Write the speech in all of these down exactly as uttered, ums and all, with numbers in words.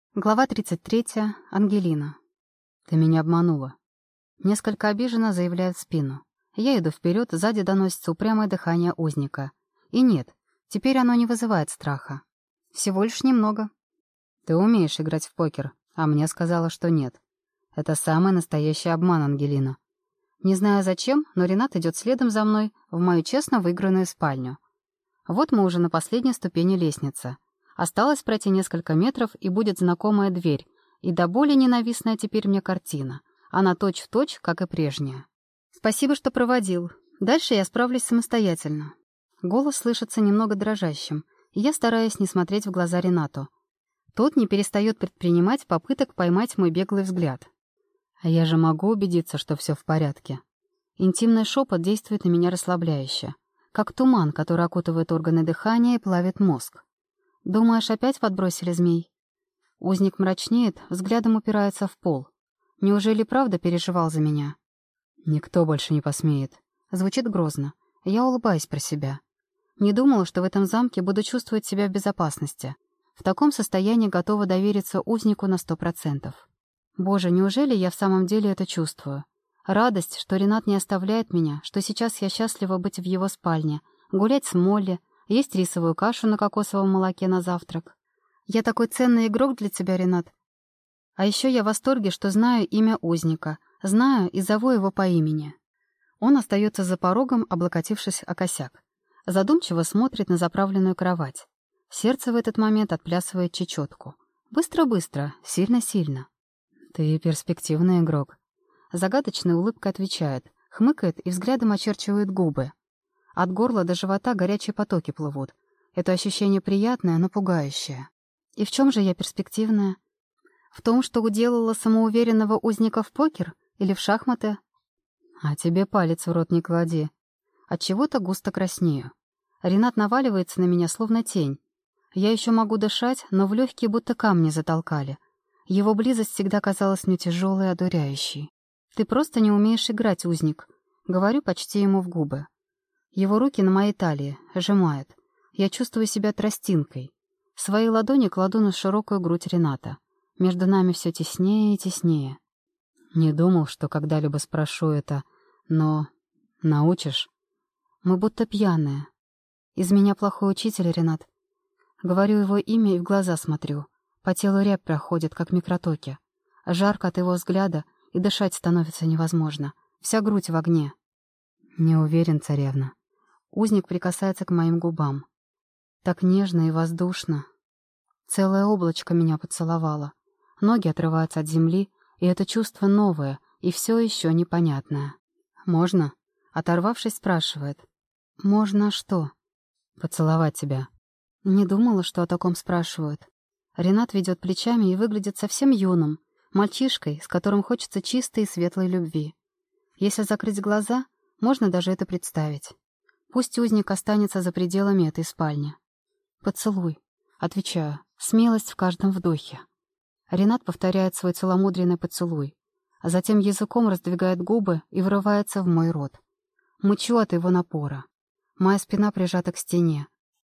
Глава тридцать третья. Ангелина. «Ты меня обманула». Несколько обиженно заявляет в спину. Я иду вперед, сзади доносится упрямое дыхание узника. И нет, теперь оно не вызывает страха. Всего лишь немного. «Ты умеешь играть в покер, а мне сказала, что нет. Это самый настоящий обман, Ангелина». Не знаю зачем, но Ренат идет следом за мной в мою честно выигранную спальню. Вот мы уже на последней ступени лестницы. Осталось пройти несколько метров, и будет знакомая дверь, и до боли ненавистная теперь мне картина. Она точь-в-точь, как и прежняя. «Спасибо, что проводил. Дальше я справлюсь самостоятельно». Голос слышится немного дрожащим, и я стараюсь не смотреть в глаза Ренату. Тот не перестает предпринимать попыток поймать мой беглый взгляд. А я же могу убедиться, что все в порядке. Интимный шепот действует на меня расслабляюще, как туман, который окутывает органы дыхания и плавит мозг. «Думаешь, опять подбросили змей?» Узник мрачнеет, взглядом упирается в пол. Неужели правда переживал за меня? «Никто больше не посмеет». Звучит грозно. Я улыбаюсь про себя. Не думала, что в этом замке буду чувствовать себя в безопасности. В таком состоянии готова довериться узнику на сто процентов. Боже, неужели я в самом деле это чувствую? Радость, что Ренат не оставляет меня, что сейчас я счастлива быть в его спальне, гулять с Молли, есть рисовую кашу на кокосовом молоке на завтрак. Я такой ценный игрок для тебя, Ренат. А еще я в восторге, что знаю имя узника, знаю и зову его по имени. Он остается за порогом, облокотившись о косяк. Задумчиво смотрит на заправленную кровать. Сердце в этот момент отплясывает чечетку. Быстро-быстро, сильно-сильно. «Ты перспективный игрок». Загадочная улыбка отвечает, хмыкает и взглядом очерчивает губы. От горла до живота горячие потоки плывут. Это ощущение приятное, но пугающее. И в чем же я перспективная? В том, что уделала самоуверенного узника в покер или в шахматы? А тебе палец в рот не клади. Отчего-то густо краснею. Ренат наваливается на меня, словно тень. Я еще могу дышать, но в легкие будто камни затолкали. Его близость всегда казалась мне тяжелой и одуряющей. «Ты просто не умеешь играть, узник», — говорю почти ему в губы. Его руки на моей талии, сжимают. Я чувствую себя тростинкой. Свои ладони кладу на широкую грудь Рената. Между нами все теснее и теснее. Не думал, что когда-либо спрошу это, но... Научишь? Мы будто пьяные. Из меня плохой учитель, Ренат. Говорю его имя и в глаза смотрю. По телу рябь проходит, как микротоки. Жарко от его взгляда, и дышать становится невозможно. Вся грудь в огне. Не уверен, царевна. Узник прикасается к моим губам. Так нежно и воздушно. Целое облачко меня поцеловало. Ноги отрываются от земли, и это чувство новое и все еще непонятное. «Можно?» — оторвавшись, спрашивает. «Можно что?» «Поцеловать тебя». Не думала, что о таком спрашивают. Ренат ведет плечами и выглядит совсем юным, мальчишкой, с которым хочется чистой и светлой любви. Если закрыть глаза, можно даже это представить. Пусть узник останется за пределами этой спальни. «Поцелуй», — отвечаю, смелость в каждом вдохе. Ренат повторяет свой целомудренный поцелуй, а затем языком раздвигает губы и врывается в мой рот. Мычу от его напора. Моя спина прижата к стене.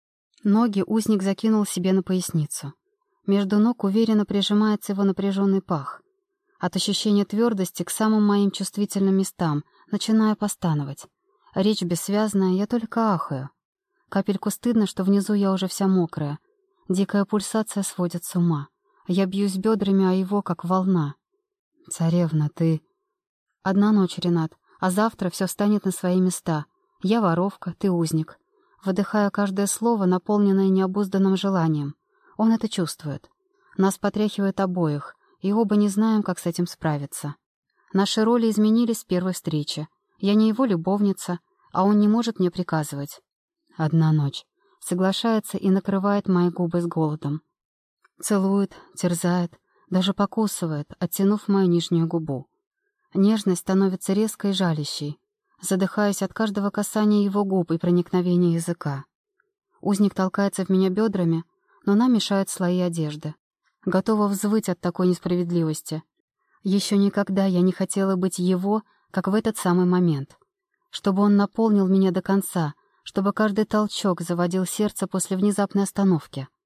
Ноги узник закинул себе на поясницу. Между ног уверенно прижимается его напряженный пах. От ощущения твердости к самым моим чувствительным местам начинаю постановать. Речь бессвязная, я только ахаю. Капельку стыдно, что внизу я уже вся мокрая. Дикая пульсация сводит с ума. Я бьюсь бедрами о его, как волна. «Царевна, ты...» Одна ночь, Ренат, а завтра все встанет на свои места. Я воровка, ты узник. Выдыхаю каждое слово, наполненное необузданным желанием. Он это чувствует. Нас потряхивает обоих, и оба не знаем, как с этим справиться. Наши роли изменились с первой встречи. Я не его любовница, а он не может мне приказывать. Одна ночь. Соглашается и накрывает мои губы с голодом. Целует, терзает, даже покусывает, оттянув мою нижнюю губу. Нежность становится резкой и жалящей. Задыхаюсь от каждого касания его губ и проникновения языка. Узник толкается в меня бедрами, но нам мешают слои одежды. Готова взвыть от такой несправедливости. Еще никогда я не хотела быть его, как в этот самый момент. Чтобы он наполнил меня до конца, чтобы каждый толчок заводил сердце после внезапной остановки.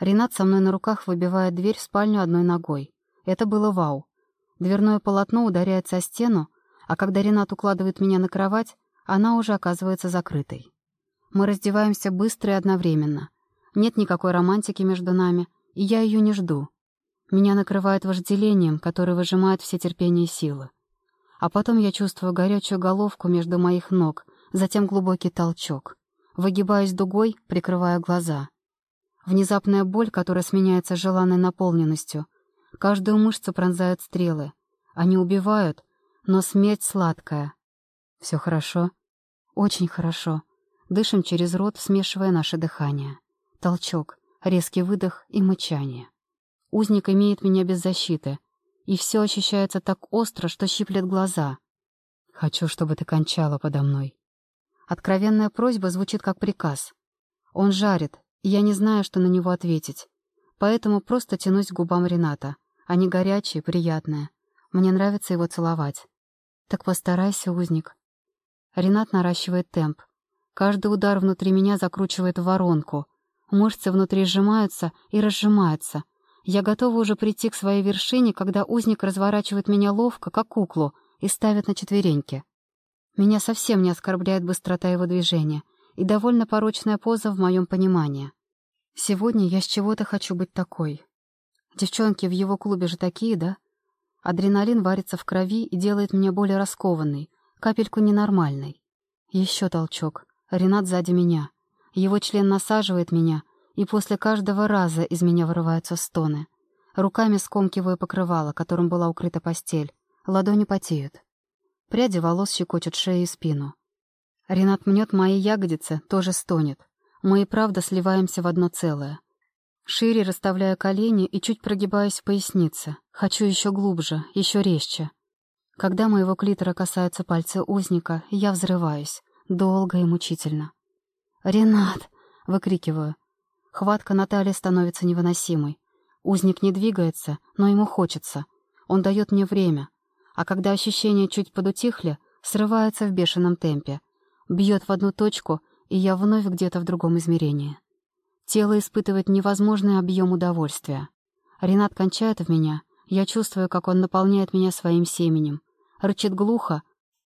Ренат со мной на руках выбивает дверь в спальню одной ногой. Это было вау. Дверное полотно ударяется о стену, а когда Ренат укладывает меня на кровать, она уже оказывается закрытой. Мы раздеваемся быстро и одновременно. Нет никакой романтики между нами, и я ее не жду. Меня накрывает вожделением, которое выжимает все терпение и силы. А потом я чувствую горячую головку между моих ног, затем глубокий толчок. Выгибаюсь дугой, прикрывая глаза. Внезапная боль, которая сменяется желанной наполненностью. Каждую мышцу пронзают стрелы. Они убивают, но смерть сладкая. Все хорошо? Очень хорошо. Дышим через рот, смешивая наше дыхание. Толчок, резкий выдох и мычание. Узник имеет меня без защиты, и все ощущается так остро, что щиплет глаза. «Хочу, чтобы ты кончала подо мной». Откровенная просьба звучит как приказ. Он жарит, и я не знаю, что на него ответить. Поэтому просто тянусь к губам Рената. Они горячие, приятные. Мне нравится его целовать. Так постарайся, узник. Ренат наращивает темп. Каждый удар внутри меня закручивает в воронку. Мышцы внутри сжимаются и разжимаются. Я готова уже прийти к своей вершине, когда узник разворачивает меня ловко, как куклу, и ставит на четвереньки. Меня совсем не оскорбляет быстрота его движения и довольно порочная поза в моем понимании. Сегодня я с чего-то хочу быть такой. Девчонки в его клубе же такие, да? Адреналин варится в крови и делает меня более раскованной, капельку ненормальной. Еще толчок. Ренат сзади меня. Его член насаживает меня, и после каждого раза из меня вырываются стоны. Руками скомкиваю покрывало, которым была укрыта постель. Ладони потеют. Пряди волос щекочут шею и спину. Ренат мнет мои ягодицы, тоже стонет. Мы и правда сливаемся в одно целое. Шире расставляю колени и чуть прогибаюсь в пояснице. Хочу еще глубже, еще резче. Когда моего клитора касаются пальцы узника, я взрываюсь. Долго и мучительно. «Ренат!» — выкрикиваю. Хватка на талии становится невыносимой. Узник не двигается, но ему хочется. Он дает мне время. А когда ощущения чуть подутихли, срывается в бешеном темпе. Бьет в одну точку, и я вновь где-то в другом измерении. Тело испытывает невозможный объем удовольствия. Ренат кончает в меня. Я чувствую, как он наполняет меня своим семенем. Рычит глухо.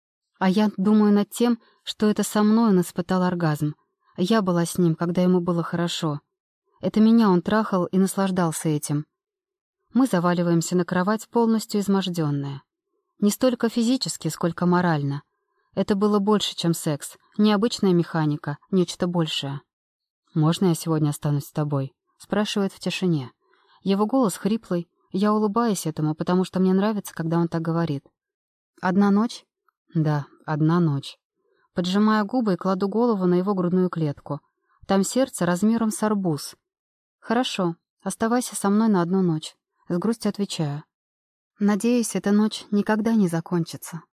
А я думаю над тем, что это со мной он испытал оргазм. Я была с ним, когда ему было хорошо. Это меня он трахал и наслаждался этим. Мы заваливаемся на кровать, полностью изможденная. Не столько физически, сколько морально. Это было больше, чем секс. Необычная механика, нечто большее. «Можно я сегодня останусь с тобой?» — спрашивает в тишине. Его голос хриплый. Я улыбаюсь этому, потому что мне нравится, когда он так говорит. «Одна ночь?» «Да, одна ночь». Поджимаю губы и кладу голову на его грудную клетку. Там сердце размером с арбуз. «Хорошо, оставайся со мной на одну ночь», — с грустью отвечаю. Надеюсь, эта ночь никогда не закончится.